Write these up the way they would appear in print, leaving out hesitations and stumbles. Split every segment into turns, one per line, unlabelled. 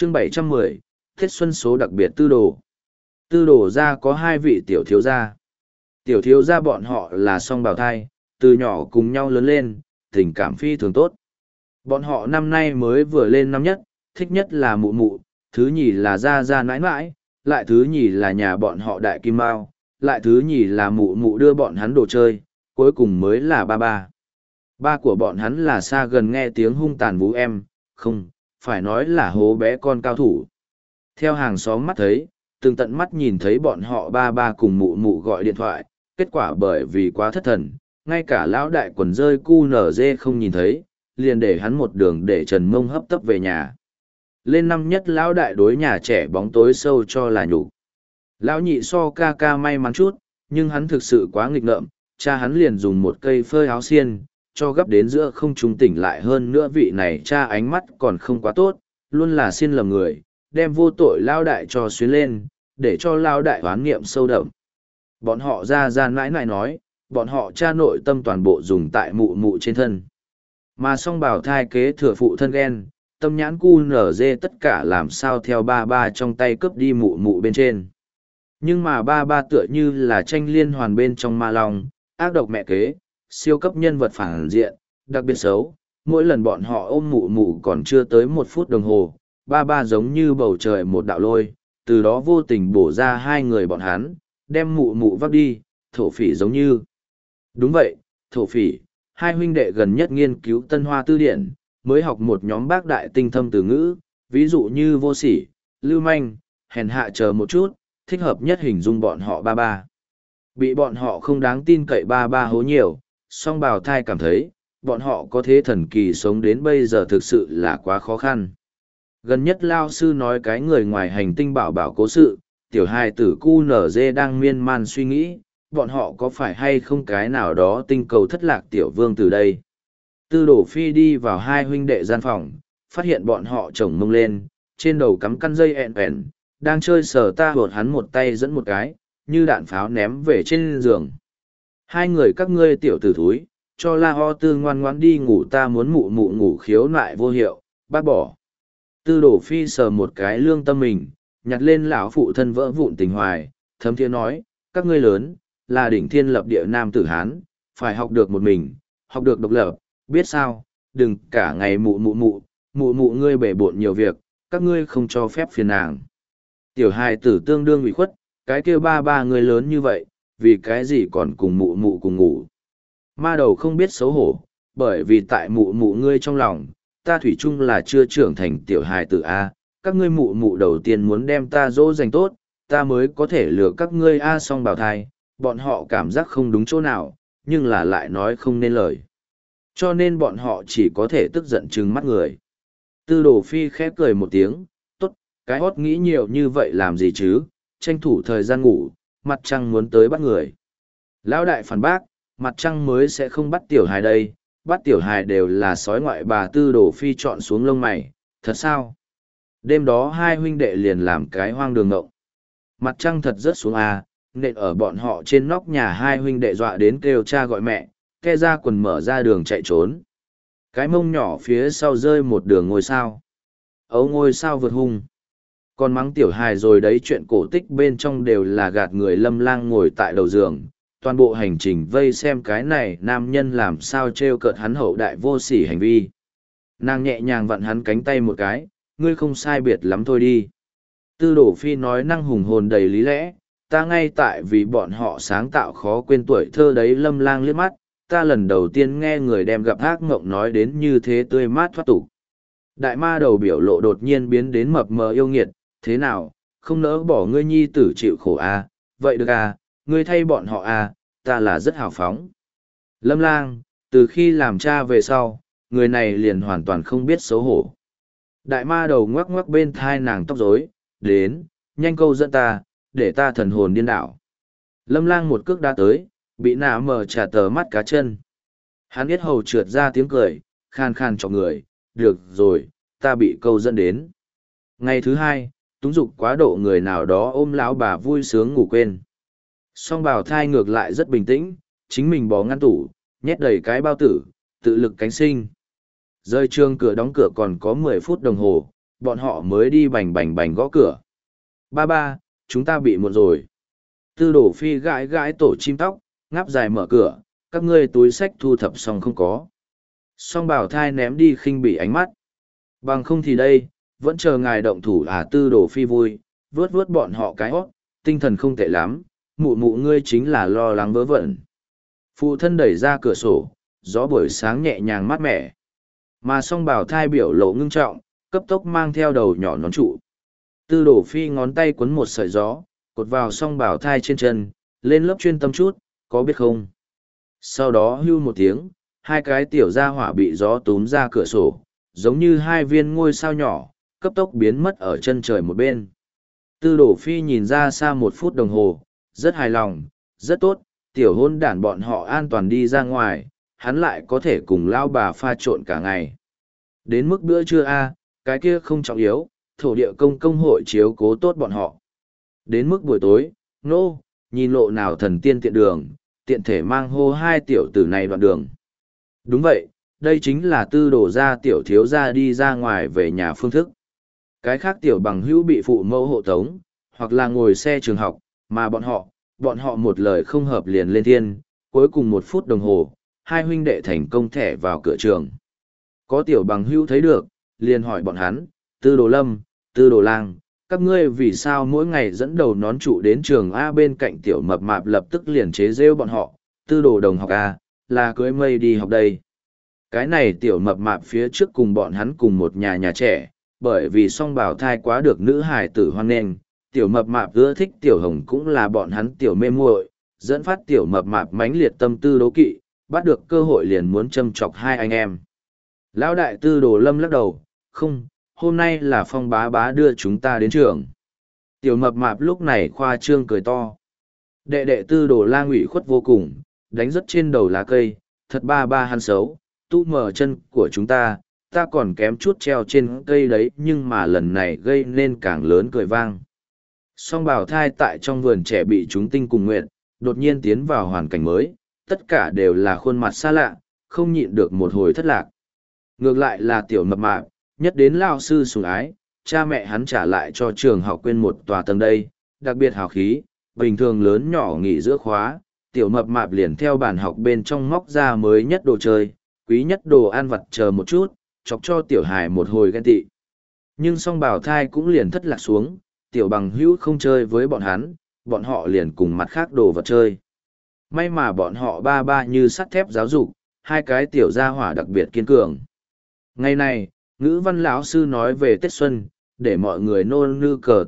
chương 710, Tết Xuân số đặc biệt tư đồ. Tư đồ gia có hai vị tiểu thiếu gia. Tiểu thiếu gia bọn họ là song bào thai, từ nhỏ cùng nhau lớn lên, tình cảm phi thường tốt. Bọn họ năm nay mới vừa lên năm nhất, thích nhất là mụ mụ, thứ nhì là gia gia nãi nãi, lại thứ nhì là nhà bọn họ đại kim mao, lại thứ nhì là mụ mụ đưa bọn hắn đồ chơi, cuối cùng mới là ba ba. Ba của bọn hắn là xa gần nghe tiếng hung tàn vũ em, không, phải nói là hố bé con cao thủ. Theo hàng xóm mắt thấy, từng tận mắt nhìn thấy bọn họ ba ba cùng mụ mụ gọi điện thoại, kết quả bởi vì quá thất thần, ngay cả lão đại quần rơi cu nở dê không nhìn thấy, liền để hắn một đường để Trần Mông hấp tấp về nhà. Lên năm nhất lão đại đối nhà trẻ bóng tối sâu cho là nhục. Lão nhị so ca ca may mắn chút, nhưng hắn thực sự quá nghịch ngợm, cha hắn liền dùng một cây phơi áo xiên, cho gấp đến giữa không trung tỉnh lại hơn nữa vị này cha ánh mắt còn không quá tốt, luôn là xiên lầm người, đem vô tội lao đại cho xuyến lên, để cho lao đại hoán nghiệm sâu đậm. Bọn họ ra nãi nãi nói, bọn họ cha nội tâm toàn bộ dùng tại mụ mụ trên thân. Mà song bảo thai kế thừa phụ thân ghen, tâm nhãn cu nở dê tất cả làm sao theo ba ba trong tay cướp đi mụ mụ bên trên. Nhưng mà ba ba tựa như là tranh liên hoàn bên trong ma long, ác độc mẹ kế, siêu cấp nhân vật phản diện, đặc biệt xấu. Mỗi lần bọn họ ôm mụ mụ còn chưa tới 1 phút đồng hồ, ba ba giống như bầu trời một đạo lôi, từ đó vô tình bổ ra hai người bọn hắn, đem mụ mụ vác đi, thổ phỉ giống như. Đúng vậy, thổ phỉ, hai huynh đệ gần nhất nghiên cứu Tân Hoa Tư Điển, mới học một nhóm bác đại tinh thâm từ ngữ, ví dụ như vô sỉ, lưu manh, hèn hạ chờ một chút, thích hợp nhất hình dung bọn họ ba ba. Bị bọn họ không đáng tin cậy ba ba hố nhiều, song bào thai cảm thấy, bọn họ có thế thần kỳ sống đến bây giờ thực sự là quá khó khăn. Gần nhất Lao Sư nói cái người ngoài hành tinh bảo bảo cố sự, tiểu hài tử cu nở dê đang miên man suy nghĩ, bọn họ có phải hay không cái nào đó tinh cầu thất lạc tiểu vương từ đây. Tư đổ phi đi vào hai huynh đệ gian phòng, phát hiện bọn họ chồng mông lên, trên đầu cắm căn dây ẹn ẹn, đang chơi sờ ta hột hắn một tay dẫn một cái, như đạn pháo ném về trên giường. Hai người các ngươi tiểu tử thúi, cho la ho tư ngoan ngoãn đi ngủ, ta muốn mụ mụ ngủ khiếu nại vô hiệu, bác bỏ. Tư đổ phi sờ một cái lương tâm mình, nhặt lên lão phụ thân vỡ vụn tình hoài, thấm thiế nói, các ngươi lớn, là đỉnh thiên lập địa nam tử Hán, phải học được một mình, học được độc lập, biết sao, đừng cả ngày mụ ngươi bể bộn nhiều việc, các ngươi không cho phép phiền nàng. Tiểu hài tử tương đương ủy khuất, cái kia ba ba người lớn như vậy, vì cái gì còn cùng mụ cùng ngủ. Ma đầu không biết xấu hổ, bởi vì tại mụ ngươi trong lòng, ta thủy chung là chưa trưởng thành tiểu hài tử A, các ngươi mụ đầu tiên muốn đem ta dỗ dành tốt, ta mới có thể lừa các ngươi A song bào thai, bọn họ cảm giác không đúng chỗ nào, nhưng là lại nói không nên lời. Cho nên bọn họ chỉ có thể tức giận trừng mắt người. Tư đồ phi khép cười một tiếng, tốt, cái hót nghĩ nhiều như vậy làm gì chứ, tranh thủ thời gian ngủ, mặt trăng muốn tới bắt người. Lão đại phản bác, mặt trăng mới sẽ không bắt tiểu hài đây, bắt tiểu hài đều là sói ngoại bà. Tư đồ phi chọn xuống lông mày, thật sao? Đêm đó hai huynh đệ liền làm cái hoang đường ngộng. Mặt trăng thật rớt xuống à, nện ở bọn họ trên nóc nhà, hai huynh đệ dọa đến kêu cha gọi mẹ, ke ra quần mở ra đường chạy trốn. Cái mông nhỏ phía sau rơi một đường ngôi sao. Ấu ngôi sao vượt hung. Còn mắng tiểu hài rồi đấy, chuyện cổ tích bên trong đều là gạt người. Lâm Lang ngồi tại đầu giường, toàn bộ hành trình vây xem cái này nam nhân làm sao trêu cợt hắn hậu đại vô sỉ hành vi. Nàng nhẹ nhàng vặn hắn cánh tay một cái, ngươi không sai biệt lắm thôi đi. Tư đổ phi nói năng hùng hồn đầy lý lẽ, ta ngay tại vì bọn họ sáng tạo khó quên tuổi thơ đấy. Lâm Lang liếc mắt, ta lần đầu tiên nghe người đem gặp ác mộng nói đến như thế tươi mát thoát tục. Đại ma đầu biểu lộ đột nhiên biến đến mập mờ yêu nghiệt, thế nào, không nỡ bỏ ngươi nhi tử chịu khổ à, vậy được à, ngươi thay bọn họ à, ta là rất hào phóng. Lâm Lang, từ khi làm cha về sau, người này liền hoàn toàn không biết xấu hổ. Đại ma đầu ngoắc ngoắc bên thai nàng tóc rối, đến, nhanh câu dẫn ta, để ta thần hồn điên đảo. Lâm Lang một cước đã tới, bị nạ mở trả tờ mắt cá chân. Hắn biết hầu trượt ra tiếng cười, khan khan cho người, được rồi, ta bị câu dẫn đến. Ngày thứ hai, túng dục quá độ người nào đó ôm lão bà vui sướng ngủ quên. Song bào thai ngược lại rất bình tĩnh, chính mình bó ngăn tủ, nhét đầy cái bao tử, tự lực cánh sinh. Rơi trường cửa đóng cửa còn có 10 phút đồng hồ, bọn họ mới đi bành bành bành gõ cửa. Ba ba, chúng ta bị muộn rồi. Tư Đồ Phi gãi gãi tổ chim tóc, ngáp dài mở cửa, các ngươi túi sách thu thập xong không có. Song Bảo Thai ném đi khinh bỉ ánh mắt. Bằng không thì đây, vẫn chờ ngài động thủ à? Tư Đồ Phi vui, vướt vướt bọn họ cái hót, tinh thần không tệ lắm, mụ mụ ngươi chính là lo lắng vớ vẩn. Phụ thân đẩy ra cửa sổ, gió buổi sáng nhẹ nhàng mát mẻ. Mà Song Bảo Thai biểu lộ ngưng trọng, cấp tốc mang theo đầu nhỏ nón trụ. Tư Đồ Phi ngón tay quấn một sợi gió, cột vào Song Bảo Thai trên chân, lên lớp chuyên tâm chút, có biết không? Sau đó hưu một tiếng, hai cái tiểu gia hỏa bị gió túm ra cửa sổ, giống như hai viên ngôi sao nhỏ, cấp tốc biến mất ở chân trời một bên. Tư Đồ Phi nhìn ra xa 1 phút đồng hồ, rất hài lòng, rất tốt, tiểu hôn đản bọn họ an toàn đi ra ngoài, hắn lại có thể cùng lao bà pha trộn cả ngày. Đến mức bữa trưa a, cái kia không trọng yếu, thổ địa công công hội chiếu cố tốt bọn họ. Đến mức buổi tối, nhìn lộ nào thần tiên tiện đường, tiện thể mang hô hai tiểu tử này đoạn đường. Đúng vậy, đây chính là Tư Đồ gia tiểu thiếu gia đi ra ngoài về nhà phương thức. Cái khác tiểu bằng hữu bị phụ mẫu hộ tống, hoặc là ngồi xe trường học, mà bọn họ một lời không hợp liền lên thiên, cuối cùng 1 phút đồng hồ, hai huynh đệ thành công thẻ vào cửa trường. Có tiểu bằng hữu thấy được, liền hỏi bọn hắn, Tư Đồ Lâm, Tư Đồ Lang, các ngươi vì sao mỗi ngày dẫn đầu nón trụ đến trường A? Bên cạnh tiểu mập mạp lập tức liền chế rêu bọn họ, Tư Đồ đồng học A, là cưới mây đi học đây. Cái này tiểu mập mạp phía trước cùng bọn hắn cùng một nhà trẻ, bởi vì Song Bảo Thai quá được nữ hài tử hoan nghênh, tiểu mập mạp ưa thích tiểu hồng cũng là bọn hắn tiểu mê muội, dẫn phát tiểu mập mạp mãnh liệt tâm tư đố kỵ, bắt được cơ hội liền muốn châm chọc hai anh em. Lão đại Tư Đồ Lâm lắc đầu, không, hôm nay là Phong bá bá đưa chúng ta đến trường. Tiểu mập mạp lúc này khoa trương cười to. Đệ đệ Tư Đồ Lang ủy khuất vô cùng, đánh rất trên đầu lá cây, thật ba ba hắn xấu, tu mở chân của chúng ta còn kém chút treo trên cây đấy, nhưng mà lần này gây nên càng lớn cười vang. Song Bảo Thai tại trong vườn trẻ bị chúng tinh cùng nguyện, đột nhiên tiến vào hoàn cảnh mới, tất cả đều là khuôn mặt xa lạ, không nhịn được một hồi thất lạc. Ngược lại là tiểu mập mạp, nhất đến lao sư sủng ái, cha mẹ hắn trả lại cho trường học quên một tòa tầng đây, đặc biệt hào khí, bình thường lớn nhỏ nghỉ giữa khóa, tiểu mập mạp liền theo bàn học bên trong móc ra mới nhất đồ chơi, quý nhất đồ ăn vặt chờ một chút, chọc cho tiểu hài một hồi ghen tị. Nhưng Song Bảo Thai cũng liền thất lạc xuống, tiểu bằng hữu không chơi với bọn hắn, bọn họ liền cùng mặt khác đồ vật chơi. May mà bọn họ ba ba như sắt thép giáo dục, hai cái tiểu gia hỏa đặc biệt kiên cường. Ngày này, ngữ văn lão sư nói về Tết Xuân, để mọi người nôn nư cờ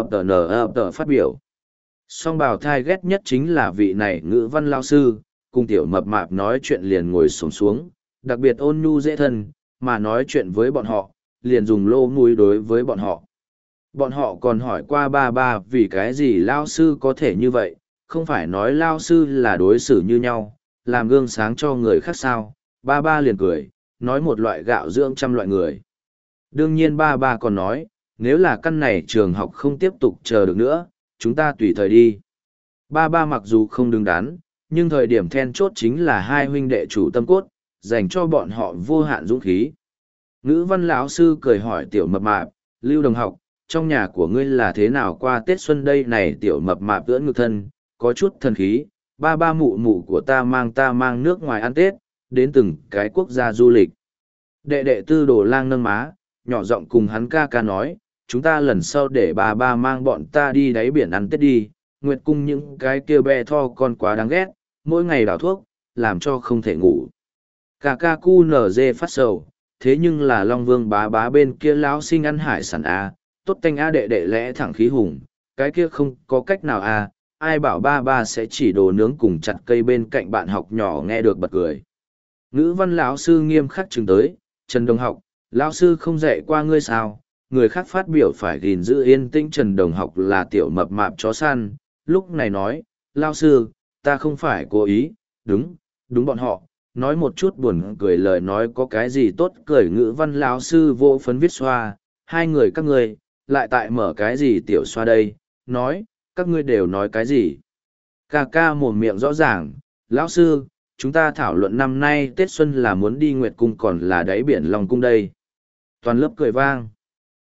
tờ phát biểu. Song Bảo Thai ghét nhất chính là vị này ngữ văn lão sư, cùng tiểu mập mạp nói chuyện liền ngồi xổm xuống, đặc biệt ôn nhu dễ thân, mà nói chuyện với bọn họ, liền dùng lô mũi đối với bọn họ. Bọn họ còn hỏi qua ba ba vì cái gì lao sư có thể như vậy, không phải nói lao sư là đối xử như nhau, làm gương sáng cho người khác sao. Ba ba liền cười, nói một loại gạo dưỡng trăm loại người. Đương nhiên ba ba còn nói, nếu là căn này trường học không tiếp tục chờ được nữa, chúng ta tùy thời đi. Ba ba mặc dù không đứng đắn, nhưng thời điểm then chốt chính là hai huynh đệ chủ tâm cốt, dành cho bọn họ vô hạn dũng khí. Ngữ văn lão sư cười hỏi tiểu mập mạp, Lưu đồng học, trong nhà của ngươi là thế nào qua Tết Xuân đây này? Tiểu mập mạp ưỡn ngực thân, có chút thần khí, ba ba mụ mụ của ta mang nước ngoài ăn Tết, đến từng cái quốc gia du lịch. Đệ đệ Tư Đồ Lang nâng má, nhỏ giọng cùng hắn ca ca nói, chúng ta lần sau để ba ba mang bọn ta đi đáy biển ăn Tết đi, Nguyệt Cung những cái kia be tho con quá đáng ghét, mỗi ngày đảo thuốc, làm cho không thể ngủ. Ca ca cu nở dê phát sầu, thế nhưng là Long Vương bá bá bên kia lão sinh ăn hải sản a, tốt tanh a. Đệ đệ lẽ thẳng khí hùng, cái kia không có cách nào a, ai bảo ba ba sẽ chỉ đồ nướng cùng chặt cây bên cạnh bạn học nhỏ nghe được bật cười. Ngữ văn lão sư nghiêm khắc chừng tới, Trần Đồng học, lão sư không dạy qua ngươi sao? Người khác phát biểu phải gìn giữ yên tĩnh. Trần Đồng học là tiểu mập mạp chó săn, lúc này nói, lão sư, ta không phải cố ý, đúng bọn họ. Nói một chút buồn cười lời nói có cái gì tốt cười. Ngữ văn lão sư vô phấn viết xoa, hai người các ngươi lại tại mở cái gì tiểu xoa đây, nói, các ngươi đều nói cái gì? Ca ca mồm miệng rõ ràng, lão sư, chúng ta thảo luận năm nay Tết Xuân là muốn đi Nguyệt Cung còn là đáy biển Long Cung đây. Toàn lớp cười vang.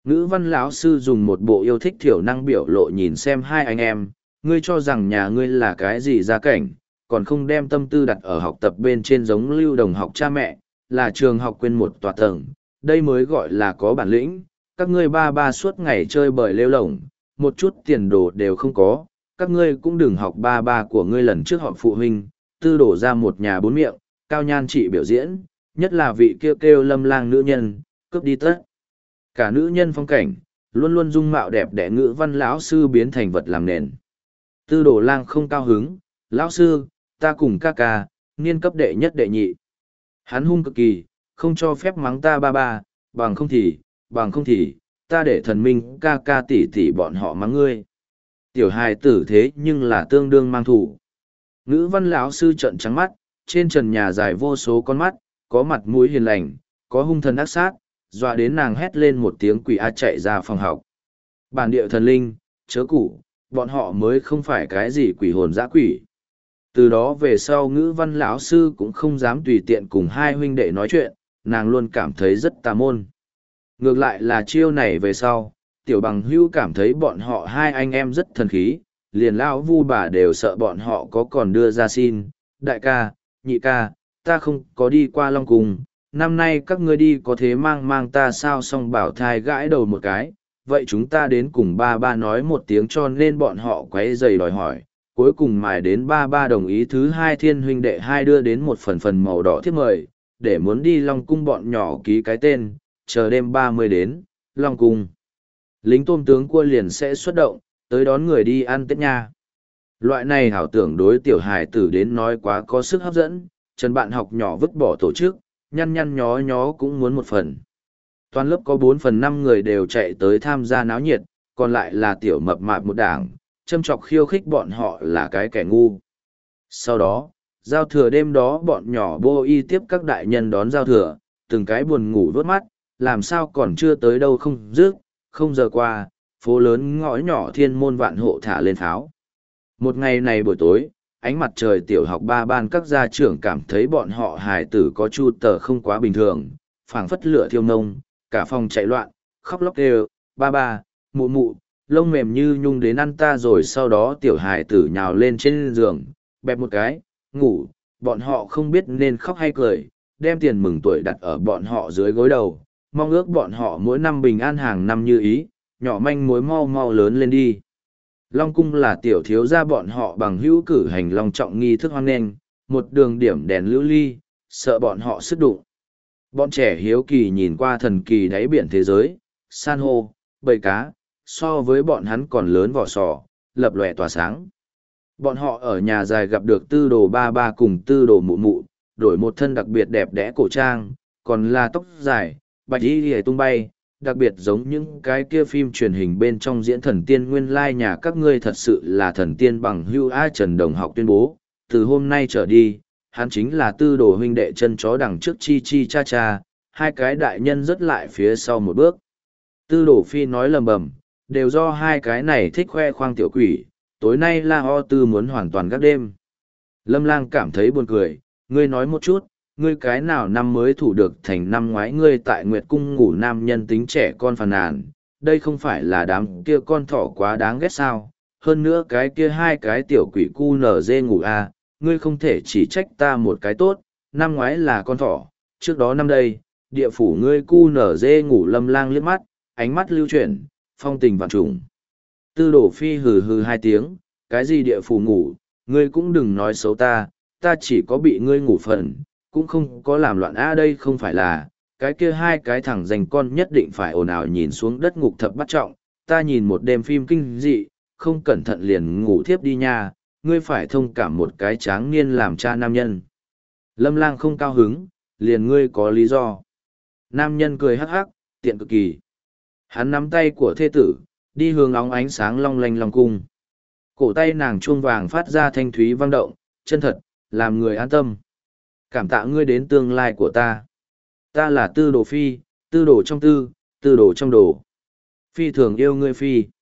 Ngữ văn lão sư dùng một bộ yêu thích thiểu năng biểu lộ nhìn xem hai anh em, ngươi cho rằng nhà ngươi là cái gì gia cảnh, còn không đem tâm tư đặt ở học tập bên trên giống lưu đồng học cha mẹ, là trường học quên một tòa tầng, đây mới gọi là có bản lĩnh, các ngươi ba ba suốt ngày chơi bời lêu lổng, một chút tiền đồ đều không có, các ngươi cũng đừng học ba ba của ngươi lần trước họ phụ huynh, tư đổ ra một nhà bốn miệng, cao nhan trị biểu diễn, nhất là vị kêu Lâm Lang nữ nhân, cướp đi tất. Cả nữ nhân phong cảnh, luôn luôn dung mạo đẹp đẽ ngữ văn lão sư biến thành vật làm nền. Tư đổ lang không cao hứng, lão sư, ta cùng ca ca, niên cấp đệ nhất đệ nhị. Hắn hung cực kỳ, không cho phép mắng ta ba ba, bằng không thì, ta để thần minh ca ca tỷ tỷ bọn họ mắng ngươi. Tiểu hài tử thế nhưng là tương đương mang thủ. Ngữ văn lão sư trợn trắng mắt, trên trần nhà dài vô số con mắt, có mặt mũi hiền lành, có hung thần ác sát, dọa đến nàng hét lên một tiếng quỷ a chạy ra phòng học. Bản địa thần linh, chớ củ, bọn họ mới không phải cái gì quỷ hồn dã quỷ. Từ đó về sau ngữ văn lão sư cũng không dám tùy tiện cùng hai huynh đệ nói chuyện, nàng luôn cảm thấy rất tà môn. Ngược lại là chiêu này về sau, tiểu bằng hưu cảm thấy bọn họ hai anh em rất thần khí, liền lão vu bà đều sợ bọn họ có còn đưa ra xin, đại ca, nhị ca, ta không có đi qua Long Cung, năm nay các ngươi đi có thế mang ta sao, xong bảo thai gãi đầu một cái, vậy chúng ta đến cùng ba ba nói một tiếng cho nên bọn họ quấy giày đòi hỏi, cuối cùng mài đến ba ba đồng ý. Thứ hai thiên huynh đệ hai đưa đến một phần màu đỏ thiếp mời, để muốn đi Long Cung bọn nhỏ ký cái tên, chờ đêm 30 đến, Long Cung. Lính tôm tướng cua liền sẽ xuất động, tới đón người đi ăn Tết nha. Loại này hảo tưởng đối tiểu hài tử đến nói quá có sức hấp dẫn, Trần bạn học nhỏ vứt bỏ tổ chức, nhăn nhó nhó cũng muốn một phần. Toàn lớp có 4/5 người đều chạy tới tham gia náo nhiệt, còn lại là tiểu mập mạp một đảng, châm chọc khiêu khích bọn họ là cái kẻ ngu. Sau đó, giao thừa đêm đó bọn nhỏ bô y tiếp các đại nhân đón giao thừa, từng cái buồn ngủ vớt mắt, làm sao còn chưa tới đâu không dứt, không giờ qua, phố lớn ngõ nhỏ thiên môn vạn hộ thả lên pháo. Một ngày này buổi tối, ánh mặt trời tiểu học ba ban các gia trưởng cảm thấy bọn họ hài tử có chu tờ không quá bình thường, phảng phất lửa thiêu nông, cả phòng chạy loạn, khóc lóc kêu, ba ba, mụ mụ, lông mềm như nhung đến ăn ta rồi. Sau đó tiểu hài tử nhào lên trên giường, bẹp một cái, ngủ, bọn họ không biết nên khóc hay cười, đem tiền mừng tuổi đặt ở bọn họ dưới gối đầu, mong ước bọn họ mỗi năm bình an hàng năm như ý, nhỏ manh mối mau mau lớn lên đi. Long Cung là tiểu thiếu gia bọn họ bằng hữu cử hành long trọng nghi thức hoan nghênh, một đường điểm đèn lưu ly, sợ bọn họ sức đụng. Bọn trẻ hiếu kỳ nhìn qua thần kỳ đáy biển thế giới, san hô, bầy cá, so với bọn hắn còn lớn vỏ sò, lập lòe tỏa sáng. Bọn họ ở nhà dài gặp được tư đồ ba ba cùng tư đồ mụ mụ, đổi một thân đặc biệt đẹp đẽ cổ trang, còn là tóc dài, bạch y hề tung bay, đặc biệt giống những cái kia phim truyền hình bên trong diễn thần tiên nguyên lai nhà các ngươi thật sự là thần tiên bằng hưu a. Trần Đồng học tuyên bố, từ hôm nay trở đi, hắn chính là tư đồ huynh đệ chân chó đằng trước chi chi cha cha, hai cái đại nhân rất lại phía sau một bước. Tư đồ phi nói lầm bầm, đều do hai cái này thích khoe khoang tiểu quỷ, tối nay La Ho Tư muốn hoàn toàn gác đêm. Lâm Lang cảm thấy buồn cười, ngươi nói một chút, ngươi cái nào năm mới thủ được thành năm ngoái ngươi tại Nguyệt Cung ngủ nam nhân tính trẻ con phàn nàn, đây không phải là đám kia con thỏ quá đáng ghét sao, hơn nữa cái kia hai cái tiểu quỷ cu nở dê ngủ à, ngươi không thể chỉ trách ta một cái tốt, năm ngoái là con thỏ, trước đó năm đây, địa phủ ngươi cu nở dê ngủ. Lâm Lang liếc mắt, ánh mắt lưu chuyển, phong tình vạn trùng. Tư đổ phi hừ hừ hai tiếng, cái gì địa phủ ngủ, ngươi cũng đừng nói xấu ta, ta chỉ có bị ngươi ngủ phần, cũng không có làm loạn a. Đây không phải là, cái kia hai cái thằng dành con nhất định phải ồn ào nhìn xuống đất ngục thập bắt trọng, ta nhìn một đêm phim kinh dị, không cẩn thận liền ngủ thiếp đi nha, ngươi phải thông cảm một cái tráng niên làm cha nam nhân. Lâm Lang không cao hứng, liền ngươi có lý do. Nam nhân cười hắc hắc, tiện cực kỳ. Hắn nắm tay của thê tử, đi hướng óng ánh sáng long lanh Long Cung. Cổ tay nàng chuông vàng phát ra thanh thúy vang động, chân thật, làm người an tâm. Cảm tạ ngươi đến tương lai của ta. Ta là tư đồ phi, tư đồ trong tư, tư đồ trong đồ. Phi thường yêu ngươi phi.